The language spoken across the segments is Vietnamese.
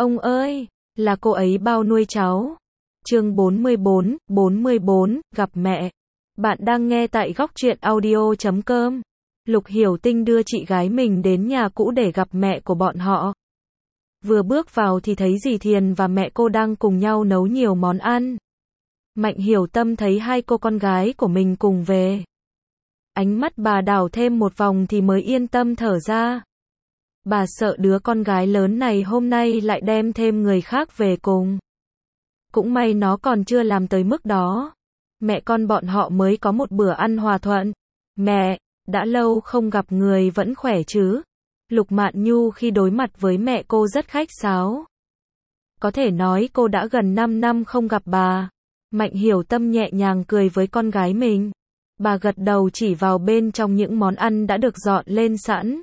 Ông ơi, là cô ấy bao nuôi cháu. Chương 44, gặp mẹ. Bạn đang nghe tại góc truyện audio.com. Lục Hiểu Tinh đưa chị gái mình đến nhà cũ để gặp mẹ của bọn họ. Vừa bước vào thì thấy dì Thiền và mẹ cô đang cùng nhau nấu nhiều món ăn. Mạnh Hiểu Tâm thấy hai cô con gái của mình cùng về. Ánh mắt bà đảo thêm một vòng thì mới yên tâm thở ra. Bà sợ đứa con gái lớn này hôm nay lại đem thêm người khác về cùng. Cũng may nó còn chưa làm tới mức đó. Mẹ con bọn họ mới có một bữa ăn hòa thuận. Mẹ, đã lâu không gặp người vẫn khỏe chứ? Lục Mạn Nhu khi đối mặt với mẹ cô rất khách sáo. Có thể nói cô đã gần 5 năm không gặp bà. Mạnh Hiểu Tâm nhẹ nhàng cười với con gái mình. Bà gật đầu chỉ vào bên trong những món ăn đã được dọn lên sẵn.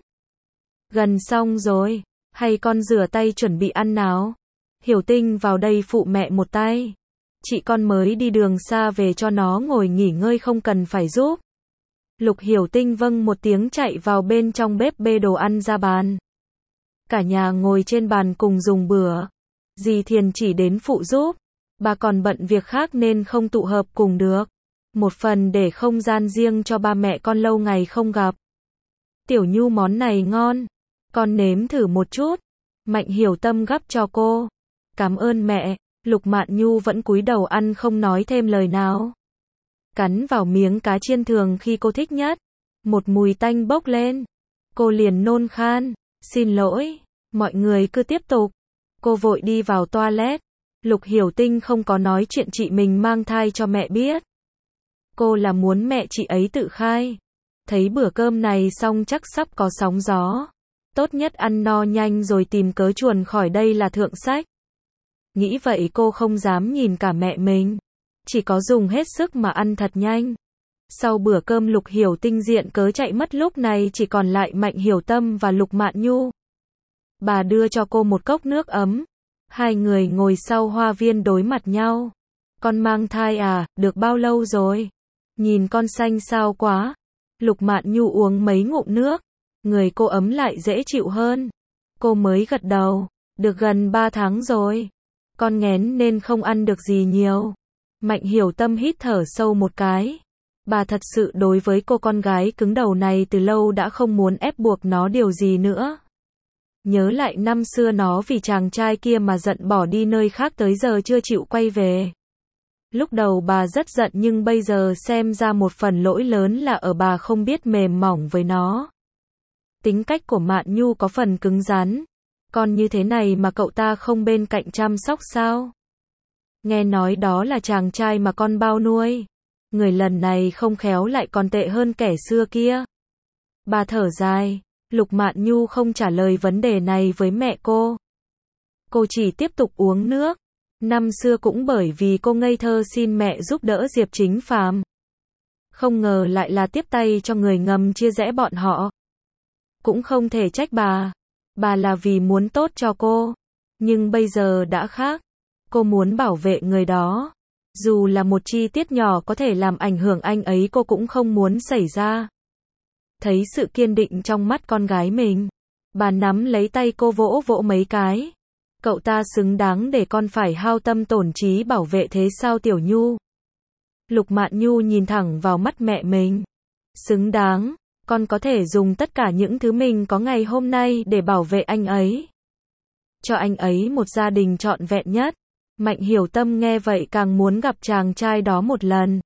Gần xong rồi, hay con rửa tay chuẩn bị ăn nào? Hiểu Tinh vào đây phụ mẹ một tay. Chị con mới đi đường xa về cho nó ngồi nghỉ ngơi không cần phải giúp. Lục Hiểu Tinh vâng một tiếng chạy vào bên trong bếp bê đồ ăn ra bàn. Cả nhà ngồi trên bàn cùng dùng bữa. Dì Thiền chỉ đến phụ giúp. Bà còn bận việc khác nên không tụ hợp cùng được. Một phần để không gian riêng cho ba mẹ con lâu ngày không gặp. Tiểu Nhu món này ngon. Con nếm thử một chút. Mạnh Hiểu Tâm gắp cho cô. Cảm ơn mẹ. Lục Mạn Nhu vẫn cúi đầu ăn không nói thêm lời nào. Cắn vào miếng cá chiên thường khi cô thích nhất. Một mùi tanh bốc lên. Cô liền nôn khan. Xin lỗi. Mọi người cứ tiếp tục. Cô vội đi vào toilet. Lục Hiểu Tinh không có nói chuyện chị mình mang thai cho mẹ biết. Cô là muốn mẹ chị ấy tự khai. Thấy bữa cơm này xong chắc sắp có sóng gió. Tốt nhất ăn no nhanh rồi tìm cớ chuồn khỏi đây là thượng sách. Nghĩ vậy cô không dám nhìn cả mẹ mình. Chỉ có dùng hết sức mà ăn thật nhanh. Sau bữa cơm Lục Hiểu Tinh diện cớ chạy mất, lúc này chỉ còn lại Mạnh Hiểu Tâm và Lục Mạn Nhu. Bà đưa cho cô một cốc nước ấm. Hai người ngồi sau hoa viên đối mặt nhau. Con mang thai à, được bao lâu rồi? Nhìn con xanh xao quá. Lục Mạn Nhu uống mấy ngụm nước. Người cô ấm lại dễ chịu hơn. Cô mới gật đầu. Được gần 3 tháng rồi. Con nghén nên không ăn được gì nhiều. Mạnh Hiểu Tâm hít thở sâu một cái. Bà thật sự đối với cô con gái cứng đầu này từ lâu đã không muốn ép buộc nó điều gì nữa. Nhớ lại năm xưa nó vì chàng trai kia mà giận bỏ đi nơi khác tới giờ chưa chịu quay về. Lúc đầu bà rất giận nhưng bây giờ xem ra một phần lỗi lớn là ở bà không biết mềm mỏng với nó. Tính cách của Mạn Nhu có phần cứng rắn. Con như thế này mà cậu ta không bên cạnh chăm sóc sao? Nghe nói đó là chàng trai mà con bao nuôi. Người lần này không khéo lại còn tệ hơn kẻ xưa kia. Bà thở dài. Lục Mạn Nhu không trả lời vấn đề này với mẹ cô. Cô chỉ tiếp tục uống nước. Năm xưa cũng bởi vì cô ngây thơ xin mẹ giúp đỡ Diệp Chính Phàm. Không ngờ lại là tiếp tay cho người ngầm chia rẽ bọn họ. Cũng không thể trách bà. Bà là vì muốn tốt cho cô. Nhưng bây giờ đã khác. Cô muốn bảo vệ người đó. Dù là một chi tiết nhỏ có thể làm ảnh hưởng anh ấy cô cũng không muốn xảy ra. Thấy sự kiên định trong mắt con gái mình. Bà nắm lấy tay cô vỗ vỗ mấy cái. Cậu ta xứng đáng để con phải hao tâm tổn trí bảo vệ thế sao Tiểu Nhu? Lục Mạn Nhu nhìn thẳng vào mắt mẹ mình. Xứng đáng. Con có thể dùng tất cả những thứ mình có ngày hôm nay để bảo vệ anh ấy. Cho anh ấy một gia đình trọn vẹn nhất. Mạnh Hiểu Tâm nghe vậy càng muốn gặp chàng trai đó một lần.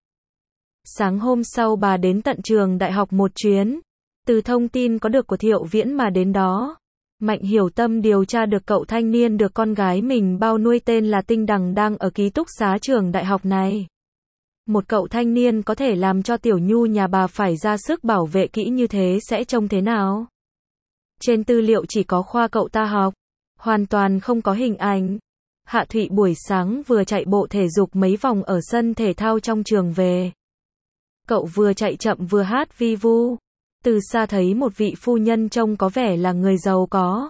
Sáng hôm sau bà đến tận trường đại học một chuyến. Từ thông tin có được của Thiệu Viễn mà đến đó. Mạnh Hiểu Tâm điều tra được cậu thanh niên được con gái mình bao nuôi tên là Tinh Đằng đang ở ký túc xá trường đại học này. Một cậu thanh niên có thể làm cho Tiểu Nhu nhà bà phải ra sức bảo vệ kỹ như thế sẽ trông thế nào? Trên tư liệu chỉ có khoa cậu ta học. Hoàn toàn không có hình ảnh. Hạ Thụy buổi sáng vừa chạy bộ thể dục mấy vòng ở sân thể thao trong trường về. Cậu vừa chạy chậm vừa hát vi vu. Từ xa thấy một vị phu nhân trông có vẻ là người giàu có.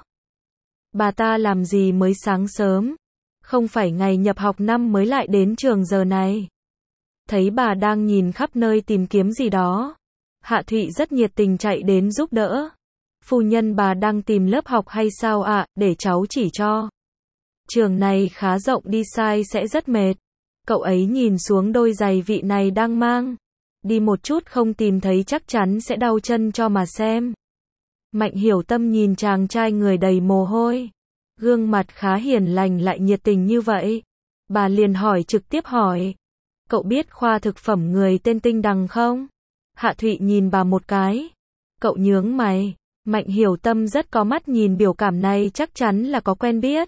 Bà ta làm gì mới sáng sớm? Không phải ngày nhập học năm mới lại đến trường giờ này. Thấy bà đang nhìn khắp nơi tìm kiếm gì đó. Hạ Thụy rất nhiệt tình chạy đến giúp đỡ. Phu nhân bà đang tìm lớp học hay sao ạ, để cháu chỉ cho. Trường này khá rộng, đi sai sẽ rất mệt. Cậu ấy nhìn xuống đôi giày vị này đang mang. Đi một chút không tìm thấy chắc chắn sẽ đau chân cho mà xem. Mạnh Hiểu Tâm nhìn chàng trai người đầy mồ hôi. Gương mặt khá hiền lành lại nhiệt tình như vậy. Bà liền trực tiếp hỏi. Cậu biết khoa thực phẩm người tên Tinh Đằng không? Hạ Thụy nhìn bà một cái. Cậu nhướng mày. Mạnh Hiểu Tâm rất có mắt nhìn biểu cảm này, chắc chắn là có quen biết.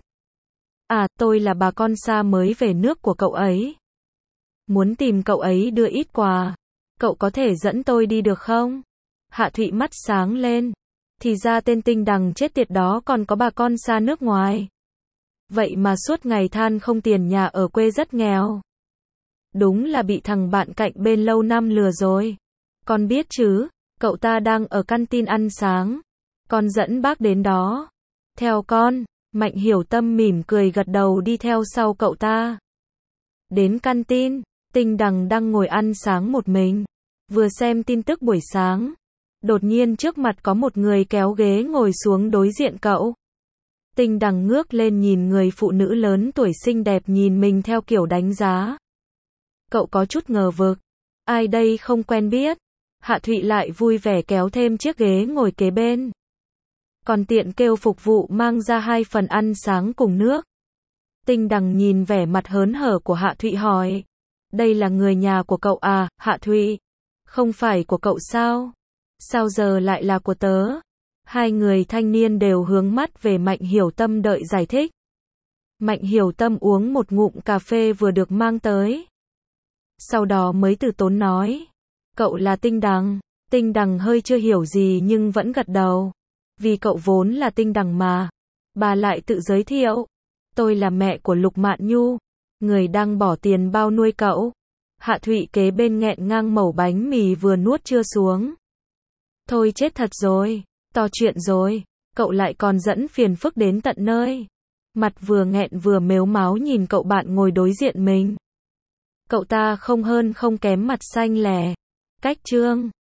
À, tôi là bà con xa mới về nước của cậu ấy. Muốn tìm cậu ấy đưa ít quà. Cậu có thể dẫn tôi đi được không? Hạ Thụy mắt sáng lên. Thì ra tên Tinh Đằng chết tiệt đó còn có bà con xa nước ngoài. Vậy mà suốt ngày than không tiền nhà ở quê rất nghèo. Đúng là bị thằng bạn cạnh bên lâu năm lừa rồi. Con biết chứ, cậu ta đang ở canteen ăn sáng. Con dẫn bác đến đó. Theo con. Mạnh Hiểu Tâm mỉm cười gật đầu đi theo sau cậu ta. Đến canteen, Tinh Đằng đang ngồi ăn sáng một mình. Vừa xem tin tức buổi sáng. Đột nhiên trước mặt có một người kéo ghế ngồi xuống đối diện cậu. Tinh Đằng ngước lên nhìn người phụ nữ lớn tuổi xinh đẹp nhìn mình theo kiểu đánh giá. Cậu có chút ngờ vực. Ai đây không quen biết. Hạ Thụy lại vui vẻ kéo thêm chiếc ghế ngồi kế bên. Còn tiện kêu phục vụ mang ra 2 phần ăn sáng cùng nước. Tinh Đằng nhìn vẻ mặt hớn hở của Hạ Thụy hỏi. Đây là người nhà của cậu à, Hạ Thụy? Không phải của cậu sao? Sao giờ lại là của tớ? Hai người thanh niên đều hướng mắt về Mạnh Hiểu Tâm đợi giải thích. Mạnh Hiểu Tâm uống một ngụm cà phê vừa được mang tới. Sau đó mới từ tốn nói. Cậu là Tinh Đằng. Tinh Đằng hơi chưa hiểu gì nhưng vẫn gật đầu. Vì cậu vốn là Tinh Đằng mà. Bà lại tự giới thiệu. Tôi là mẹ của Lục Mạn Nhu. Người đang bỏ tiền bao nuôi cậu. Hạ Thụy kế bên nghẹn ngang mẩu bánh mì vừa nuốt chưa xuống. Thôi chết thật rồi. To chuyện rồi. Cậu lại còn dẫn phiền phức đến tận nơi. Mặt vừa nghẹn vừa mếu máo nhìn cậu bạn ngồi đối diện mình. Cậu ta không hơn không kém mặt xanh lè. Cách trương.